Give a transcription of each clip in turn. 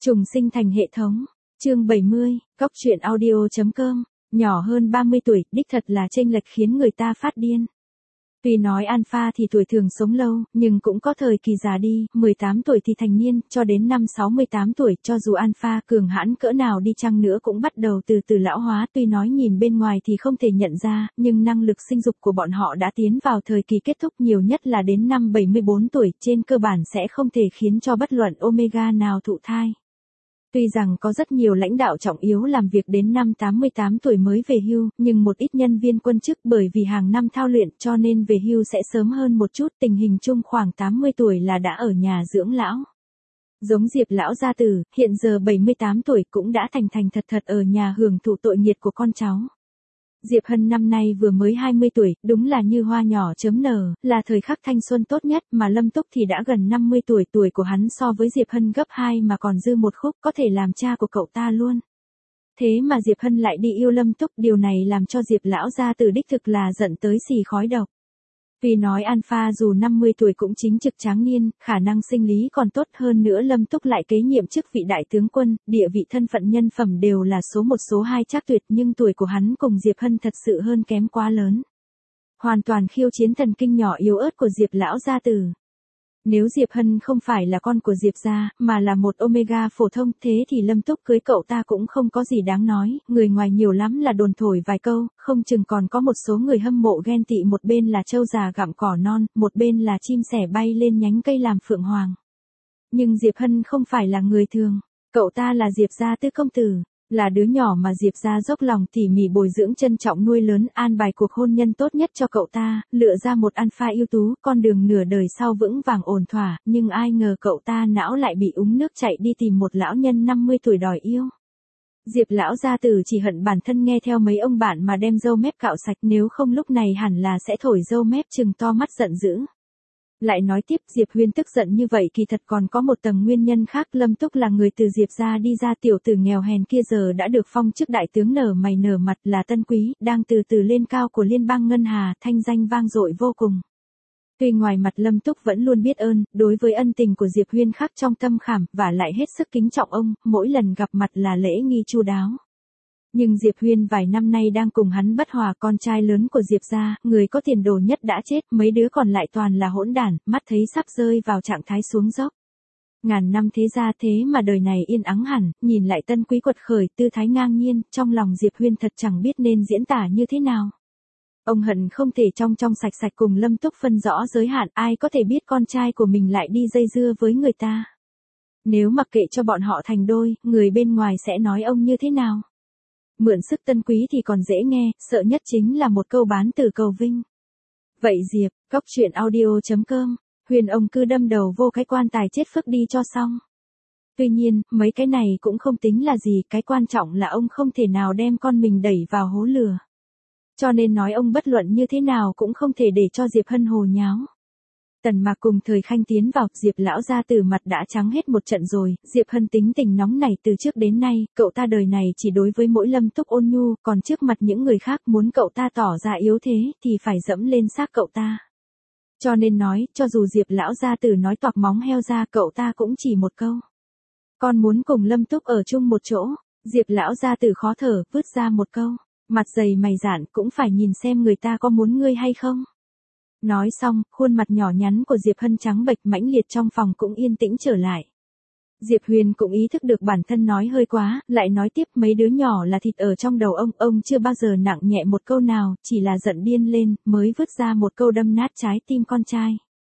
Trùng sinh thành hệ thống. Chương 70, Cóc truyện audio.com. Nhỏ hơn 30 tuổi, đích thật là chênh lệch khiến người ta phát điên. Tuy nói alpha thì tuổi thường sống lâu, nhưng cũng có thời kỳ già đi, 18 tuổi thì thành niên, cho đến năm 68 tuổi, cho dù alpha cường hãn cỡ nào đi chăng nữa cũng bắt đầu từ từ lão hóa. Tuy nói nhìn bên ngoài thì không thể nhận ra, nhưng năng lực sinh dục của bọn họ đã tiến vào thời kỳ kết thúc, nhiều nhất là đến năm 74 tuổi, trên cơ bản sẽ không thể khiến cho bất luận omega nào thụ thai. Tuy rằng có rất nhiều lãnh đạo trọng yếu làm việc đến năm 88 tuổi mới về hưu, nhưng một ít nhân viên quân chức bởi vì hàng năm thao luyện cho nên về hưu sẽ sớm hơn một chút, tình hình chung khoảng 80 tuổi là đã ở nhà dưỡng lão. Giống Diệp lão gia tử, hiện giờ 78 tuổi cũng đã thành thật ở nhà hưởng thụ tội nghiệt của con cháu. Diệp Hân năm nay vừa mới 20 tuổi, đúng là như hoa nhỏ chớm nở, là thời khắc thanh xuân tốt nhất, mà Lâm Túc thì đã gần 50 tuổi, tuổi của hắn so với Diệp Hân gấp 2 mà còn dư một khúc, có thể làm cha của cậu ta luôn. Thế mà Diệp Hân lại đi yêu Lâm Túc, điều này làm cho Diệp lão gia tử đích thực là giận tới xì khói độc. Vì nói alpha dù 50 tuổi cũng chính trực tráng niên, khả năng sinh lý còn tốt hơn nữa, Lâm Túc lại kế nhiệm chức vị đại tướng quân, địa vị thân phận nhân phẩm đều là số 1 số 2 chắc tuyệt, nhưng tuổi của hắn cùng Diệp Hân thật sự hơn kém quá lớn. Hoàn toàn khiêu chiến thần kinh nhỏ yếu ớt của Diệp lão gia tử. Nếu Diệp Hân không phải là con của Diệp gia, mà là một omega phổ thông, thế thì Lâm Túc cưới cậu ta cũng không có gì đáng nói, người ngoài nhiều lắm là đồn thổi vài câu, không chừng còn có một số người hâm mộ ghen tị, một bên là trâu già gặm cỏ non, một bên là chim sẻ bay lên nhánh cây làm phượng hoàng. Nhưng Diệp Hân không phải là người thường, cậu ta là Diệp gia tứ công tử. Là đứa nhỏ mà Diệp gia dốc lòng tỉ mỉ bồi dưỡng, trân trọng nuôi lớn, an bài cuộc hôn nhân tốt nhất cho cậu ta, lựa ra một alpha ưu tú, con đường nửa đời sau vững vàng ổn thỏa, nhưng ai ngờ cậu ta não lại bị úng nước chạy đi tìm một lão nhân 50 tuổi đòi yêu. Diệp lão gia tử chỉ hận bản thân nghe theo mấy ông bạn mà đem râu mép cạo sạch, nếu không lúc này hẳn là sẽ thổi râu mép trừng to mắt giận dữ. Lại nói tiếp, Diệp Huyên tức giận như vậy kỳ thật còn có một tầng nguyên nhân khác. Lâm Túc là người từ Diệp gia đi ra, tiểu tử nghèo hèn kia giờ đã được phong chức đại tướng, nở mày nở mặt, là tân quý, đang từ từ lên cao của liên bang ngân hà, thanh danh vang dội vô cùng. Tuy ngoài mặt Lâm Túc vẫn luôn biết ơn, đối với ân tình của Diệp Huyên khắc trong tâm khảm, và lại hết sức kính trọng ông, mỗi lần gặp mặt là lễ nghi chu đáo. Nhưng Diệp Huyên vài năm nay đang cùng hắn bất hòa, con trai lớn của Diệp gia, người có tiền đồ nhất đã chết, mấy đứa còn lại toàn là hỗn đản, mắt thấy sắp rơi vào trạng thái xuống dốc. Ngàn năm thế gia thế mà đời này yên ắng hẳn, nhìn lại tân quý quật khởi, tư thái ngang nhiên, trong lòng Diệp Huyên thật chẳng biết nên diễn tả như thế nào. Ông hận không thể trong sạch cùng Lâm Túc phân rõ giới hạn, ai có thể biết con trai của mình lại đi dây dưa với người ta. Nếu mặc kệ cho bọn họ thành đôi, người bên ngoài sẽ nói ông như thế nào? Mượn sức tân quý thì còn dễ nghe, sợ nhất chính là một câu bán từ cầu vinh. Vậy Diệp, Cóc truyện audio.com, Huyền ông cứ đâm đầu vô cái quan tài chết phức đi cho xong. Tuy nhiên, mấy cái này cũng không tính là gì, cái quan trọng là ông không thể nào đem con mình đẩy vào hố lửa. Cho nên nói ông bất luận như thế nào cũng không thể để cho Diệp Hân hồ nháo. Tần Mạc cùng Thời Khanh tiến vào, Diệp lão gia tử mặt đã trắng hết một trận rồi. Diệp Hân tính tình nóng nảy từ trước đến nay, cậu ta đời này chỉ đối với mỗi Lâm Túc ôn nhu, còn trước mặt những người khác muốn cậu ta tỏ ra yếu thế thì phải dẫm lên xác cậu ta. Cho nên nói, cho dù Diệp lão gia tử nói toạc móng heo ra, cậu ta cũng chỉ một câu: con muốn cùng Lâm Túc ở chung một chỗ. Diệp lão gia tử khó thở, vứt ra một câu: mặt dày mày dạn, cũng phải nhìn xem người ta có muốn ngươi hay không. Nói xong, khuôn mặt nhỏ nhắn của Diệp Hân trắng bệch, mãnh liệt, trong phòng cũng yên tĩnh trở lại. Diệp Huyền cũng ý thức được bản thân nói hơi quá, lại nói tiếp: mấy đứa nhỏ là thịt ở trong đầu ông chưa bao giờ nặng nhẹ một câu nào, chỉ là giận điên lên, mới vứt ra một câu đâm nát trái tim con trai.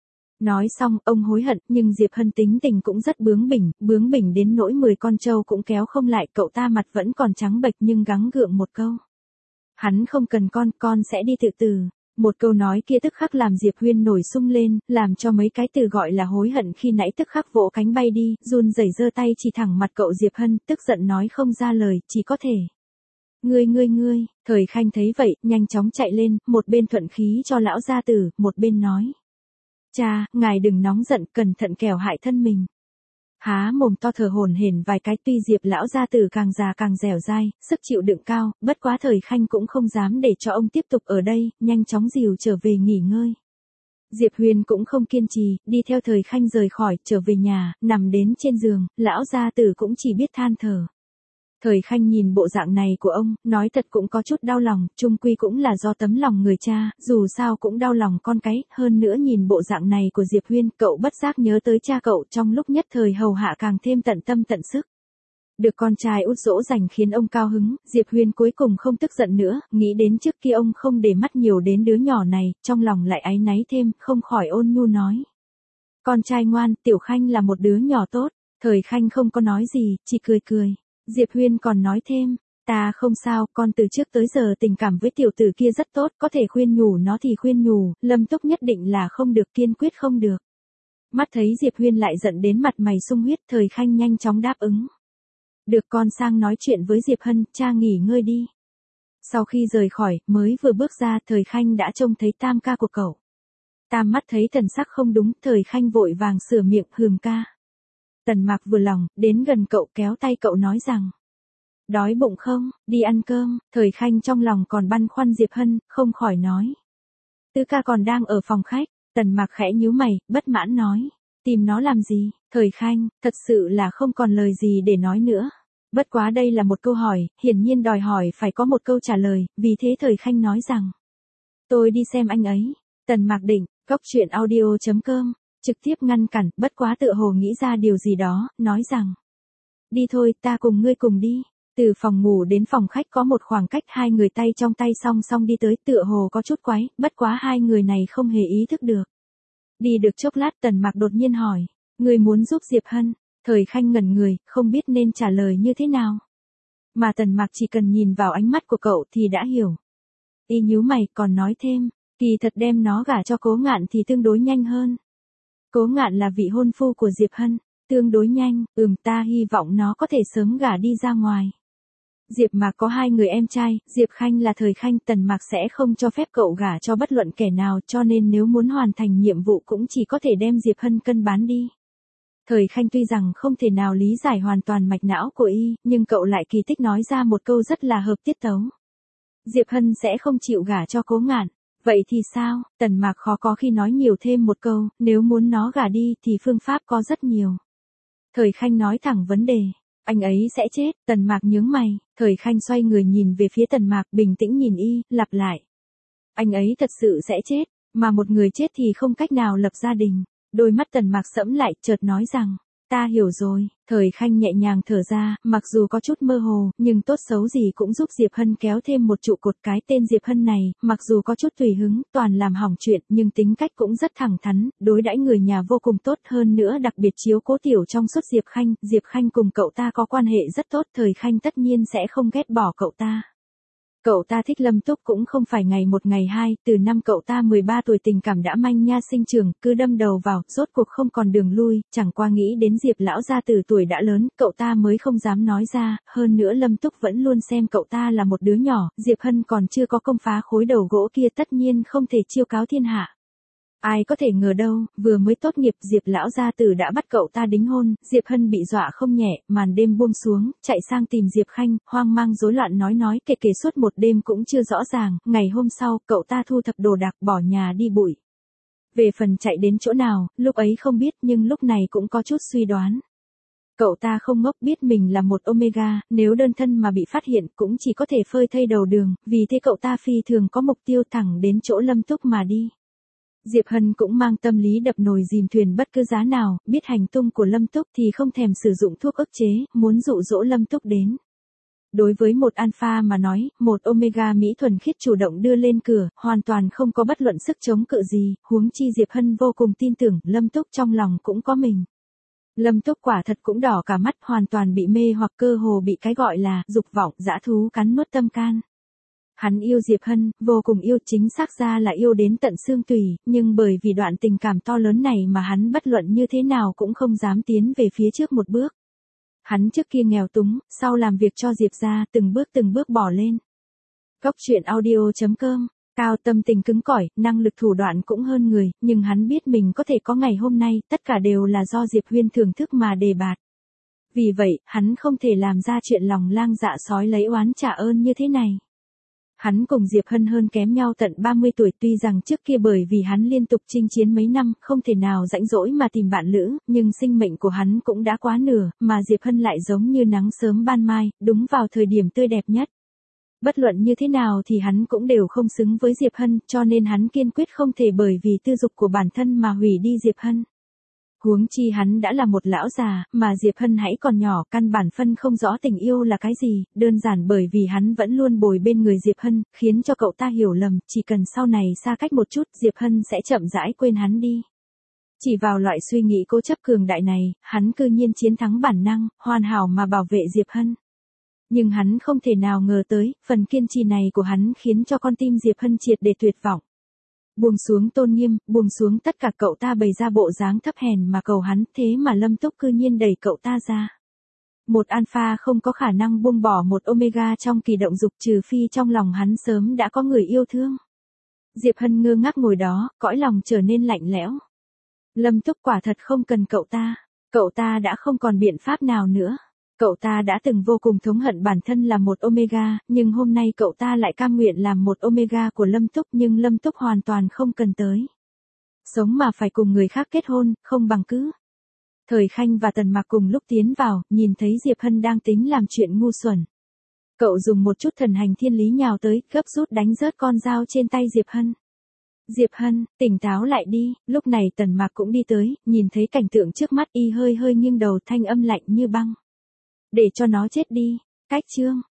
Nói xong, ông hối hận, nhưng Diệp Hân tính tình cũng rất bướng bỉnh đến nỗi 10 con trâu cũng kéo không lại, cậu ta mặt vẫn còn trắng bệch nhưng gắng gượng một câu: hắn không cần con sẽ đi tự tử. Một câu nói kia tức khắc làm Diệp Huyên nổi sung lên, làm cho mấy cái từ gọi là hối hận khi nãy tức khắc vỗ cánh bay đi, run rẩy giơ tay chỉ thẳng mặt cậu Diệp Hân, tức giận nói không ra lời, chỉ có thể: ngươi. Thời Khanh thấy vậy, nhanh chóng chạy lên, một bên thuận khí cho lão gia tử, một bên nói: cha, ngài đừng nóng giận, cẩn thận kẻo hại thân mình. Há mồm to thở hổn hển vài cái, tuy Diệp lão gia tử càng già càng dẻo dai, sức chịu đựng cao, bất quá Thời Khanh cũng không dám để cho ông tiếp tục ở đây, nhanh chóng dìu trở về nghỉ ngơi. Diệp Huyền cũng không kiên trì, đi theo Thời Khanh rời khỏi, trở về nhà, nằm đến trên giường, lão gia tử cũng chỉ biết than thở. Thời Khanh nhìn bộ dạng này của ông, nói thật cũng có chút đau lòng, chung quy cũng là do tấm lòng người cha, dù sao cũng đau lòng con cái, hơn nữa nhìn bộ dạng này của Diệp Huyên, cậu bất giác nhớ tới cha cậu trong lúc nhất thời hầu hạ càng thêm tận tâm tận sức. Được con trai út dỗ dành khiến ông cao hứng, Diệp Huyên cuối cùng không tức giận nữa, nghĩ đến trước kia ông không để mắt nhiều đến đứa nhỏ này, trong lòng lại áy náy thêm, không khỏi ôn nhu nói. Con trai ngoan, Tiểu Khanh là một đứa nhỏ tốt. Thời Khanh không có nói gì, chỉ cười cười. Diệp Huyên còn nói thêm, ta không sao, con từ trước tới giờ tình cảm với tiểu tử kia rất tốt, có thể khuyên nhủ nó thì khuyên nhủ, Lâm Túc nhất định là không được, kiên quyết không được. Mắt thấy Diệp Huyên lại giận đến mặt mày sung huyết, Thời Khanh nhanh chóng đáp ứng. Được, con sang nói chuyện với Diệp Hân, cha nghỉ ngơi đi. Sau khi rời khỏi, mới vừa bước ra, Thời Khanh đã trông thấy Tam ca của cậu. Tam mắt thấy thần sắc không đúng, Thời Khanh vội vàng sửa miệng, Hừm ca. Tần Mạc vừa lòng, đến gần cậu kéo tay cậu nói rằng. Đói bụng không, đi ăn cơm. Thời Khanh trong lòng còn băn khoăn Diệp Hân, không khỏi nói. Tứ ca còn đang ở phòng khách. Tần Mạc khẽ nhíu mày, bất mãn nói. Tìm nó làm gì? Thời Khanh, thật sự là không còn lời gì để nói nữa. Bất quá đây là một câu hỏi, hiển nhiên đòi hỏi phải có một câu trả lời, vì thế Thời Khanh nói rằng. Tôi đi xem anh ấy. Tần Mạc định, coctruyện.audio.com, trực tiếp ngăn cản, bất quá tựa hồ nghĩ ra điều gì đó, nói rằng. Đi thôi, ta cùng ngươi cùng đi. Từ phòng ngủ đến phòng khách có một khoảng cách, hai người tay trong tay song song đi tới, tựa hồ có chút quái, bất quá hai người này không hề ý thức được. Đi được chốc lát, Tần Mạc đột nhiên hỏi, ngươi muốn giúp Diệp Hân? Thời Khanh ngẩn người, không biết nên trả lời như thế nào. Mà Tần Mạc chỉ cần nhìn vào ánh mắt của cậu thì đã hiểu. Y nhíu mày, còn nói thêm, kỳ thật đem nó gả cho Cố Ngạn thì tương đối nhanh hơn. Cố Ngạn là vị hôn phu của Diệp Hân, tương đối nhanh, ta hy vọng nó có thể sớm gả đi ra ngoài. Diệp Mạc có hai người em trai, Diệp Khanh là Thời Khanh, Tần Mạc sẽ không cho phép cậu gả cho bất luận kẻ nào, cho nên nếu muốn hoàn thành nhiệm vụ cũng chỉ có thể đem Diệp Hân cân bán đi. Thời Khanh tuy rằng không thể nào lý giải hoàn toàn mạch não của y, nhưng cậu lại kỳ tích nói ra một câu rất là hợp tiết tấu. Diệp Hân sẽ không chịu gả cho Cố Ngạn. Vậy thì sao? Tần Mạc khó có khi nói nhiều thêm một câu, nếu muốn nó gả đi thì phương pháp có rất nhiều. Thời Khanh nói thẳng vấn đề. Anh ấy sẽ chết. Tần Mạc nhướng mày. Thời Khanh xoay người nhìn về phía Tần Mạc, bình tĩnh nhìn y, lặp lại. Anh ấy thật sự sẽ chết, mà một người chết thì không cách nào lập gia đình. Đôi mắt Tần Mạc sẫm lại, chợt nói rằng, ta hiểu rồi. Thời Khanh nhẹ nhàng thở ra, mặc dù có chút mơ hồ, nhưng tốt xấu gì cũng giúp Diệp Hân kéo thêm một trụ cột. Cái tên Diệp Hân này, mặc dù có chút tùy hứng, toàn làm hỏng chuyện, nhưng tính cách cũng rất thẳng thắn, đối đãi người nhà vô cùng tốt, hơn nữa đặc biệt chiếu cố tiểu trong suốt Diệp Khanh cùng cậu ta có quan hệ rất tốt, Thời Khanh tất nhiên sẽ không ghét bỏ cậu ta. Cậu ta thích Lâm Túc cũng không phải ngày một ngày hai, từ năm cậu ta 13 tuổi tình cảm đã manh nha sinh trưởng, cứ đâm đầu vào, rốt cuộc không còn đường lui, chẳng qua nghĩ đến Diệp lão gia từ tuổi đã lớn, cậu ta mới không dám nói ra, hơn nữa Lâm Túc vẫn luôn xem cậu ta là một đứa nhỏ, Diệp Hân còn chưa có công phá khối đầu gỗ kia tất nhiên không thể chiêu cáo thiên hạ. Ai có thể ngờ đâu, vừa mới tốt nghiệp Diệp lão gia tử đã bắt cậu ta đính hôn, Diệp Hân bị dọa không nhẹ, màn đêm buông xuống, chạy sang tìm Diệp Khanh, hoang mang rối loạn nói kể suốt một đêm cũng chưa rõ ràng, ngày hôm sau, cậu ta thu thập đồ đạc bỏ nhà đi bụi. Về phần chạy đến chỗ nào, lúc ấy không biết nhưng lúc này cũng có chút suy đoán. Cậu ta không ngốc, biết mình là một Omega, nếu đơn thân mà bị phát hiện cũng chỉ có thể phơi thây đầu đường, vì thế cậu ta phi thường có mục tiêu thẳng đến chỗ Lâm Túc mà đi. Diệp Hân cũng mang tâm lý đập nồi dìm thuyền bất cứ giá nào, biết hành tung của Lâm Túc thì không thèm sử dụng thuốc ức chế, muốn dụ dỗ Lâm Túc đến. Đối với một alpha mà nói, một omega mỹ thuần khiết chủ động đưa lên cửa, hoàn toàn không có bất luận sức chống cự gì, huống chi Diệp Hân vô cùng tin tưởng, Lâm Túc trong lòng cũng có mình. Lâm Túc quả thật cũng đỏ cả mắt, hoàn toàn bị mê hoặc cơ hồ bị cái gọi là dục vọng dã thú cắn nuốt tâm can. Hắn yêu Diệp Hân, vô cùng yêu, chính xác ra là yêu đến tận xương tủy, nhưng bởi vì đoạn tình cảm to lớn này mà hắn bất luận như thế nào cũng không dám tiến về phía trước một bước. Hắn trước kia nghèo túng, sau làm việc cho Diệp gia, từng bước bỏ lên. Coctruyện.audio.com, cao tâm tình cứng cỏi, năng lực thủ đoạn cũng hơn người, nhưng hắn biết mình có thể có ngày hôm nay, tất cả đều là do Diệp Huyên thưởng thức mà đề bạt. Vì vậy, hắn không thể làm ra chuyện lòng lang dạ sói lấy oán trả ơn như thế này. Hắn cùng Diệp Hân hơn kém nhau tận 30 tuổi, tuy rằng trước kia bởi vì hắn liên tục chinh chiến mấy năm, không thể nào rãnh rỗi mà tìm bạn lữ, nhưng sinh mệnh của hắn cũng đã quá nửa, mà Diệp Hân lại giống như nắng sớm ban mai, đúng vào thời điểm tươi đẹp nhất. Bất luận như thế nào thì hắn cũng đều không xứng với Diệp Hân, cho nên hắn kiên quyết không thể bởi vì tư dục của bản thân mà hủy đi Diệp Hân. Huống chi hắn đã là một lão già, mà Diệp Hân hãy còn nhỏ, căn bản phân không rõ tình yêu là cái gì, đơn giản bởi vì hắn vẫn luôn bồi bên người Diệp Hân, khiến cho cậu ta hiểu lầm, chỉ cần sau này xa cách một chút, Diệp Hân sẽ chậm rãi quên hắn đi. Chỉ vào loại suy nghĩ cố chấp cường đại này, hắn cư nhiên chiến thắng bản năng, hoàn hảo mà bảo vệ Diệp Hân. Nhưng hắn không thể nào ngờ tới, phần kiên trì này của hắn khiến cho con tim Diệp Hân triệt để tuyệt vọng. Buông xuống tôn nghiêm, buông xuống tất cả, cậu ta bày ra bộ dáng thấp hèn mà cầu hắn, thế mà Lâm Túc cư nhiên đẩy cậu ta ra. Một alpha không có khả năng buông bỏ một omega trong kỳ động dục, trừ phi trong lòng hắn sớm đã có người yêu thương. Diệp Hân ngơ ngác ngồi đó, cõi lòng trở nên lạnh lẽo. Lâm Túc quả thật không cần cậu ta đã không còn biện pháp nào nữa. Cậu ta đã từng vô cùng thống hận bản thân là một omega, nhưng hôm nay cậu ta lại cam nguyện làm một omega của Lâm Túc, nhưng Lâm Túc hoàn toàn không cần tới. Sống mà phải cùng người khác kết hôn, không bằng cứ. Thời Khanh và Tần Mạc cùng lúc tiến vào, nhìn thấy Diệp Hân đang tính làm chuyện ngu xuẩn. Cậu dùng một chút thần hành thiên lý nhào tới, gấp rút đánh rớt con dao trên tay Diệp Hân. Diệp Hân, tỉnh táo lại đi, lúc này Tần Mạc cũng đi tới, nhìn thấy cảnh tượng trước mắt y hơi nghiêng đầu, thanh âm lạnh như băng. Để cho nó chết đi, cách chương.